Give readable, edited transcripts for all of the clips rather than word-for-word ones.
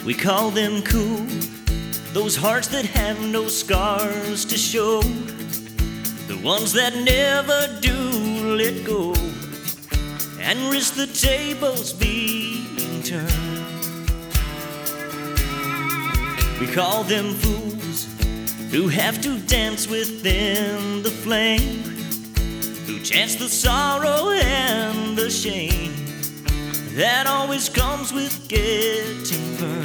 We call them cool, those hearts that have no scars to show, the ones that never do let go and risk the tables being turned. We call them fools who have to dance within the flame, who chance the sorrow and the shame that always comes with getting burned.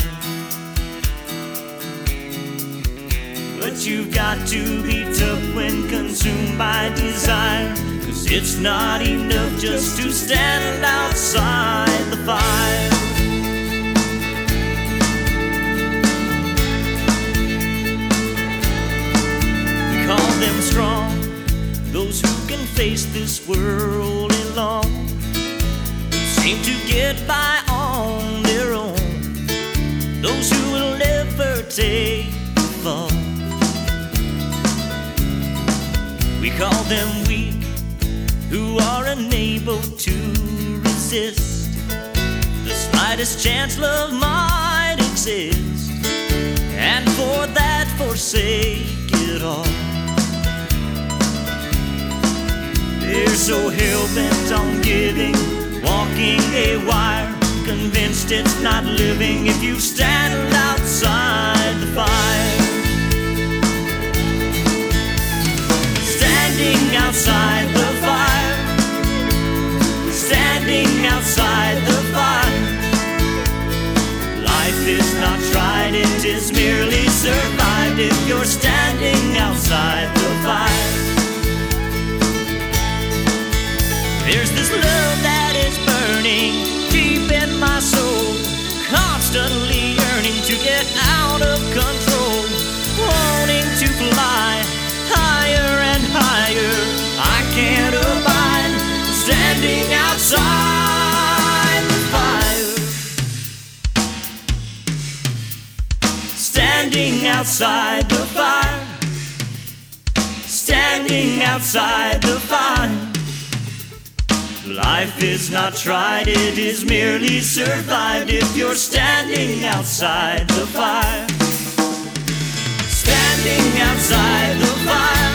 But you've got to be tough when consumed by desire, 'cause it's not enough just to stand outside the fire. We call them strong, those who can face this world alone, who seem to get by on their own, those who will never take the fall. We call them weak, who are unable to resist the slightest chance love might exist, and for that forsake it all. They're so hell-bent on giving, walking a wire, convinced it's not living if you stand outside the fire. Standing outside the fire, standing outside the fire. Life is not tried, it is merely survived if you're standing outside the fire. There's this love that is burning deep in my soul, constantly yearning to get out of control, wanting to fly higher and higher. I can't abide standing outside the fire. Standing outside the fire, standing outside the fire. Life is not tried, it is merely survived if you're standing outside the fire. Standing outside the fire,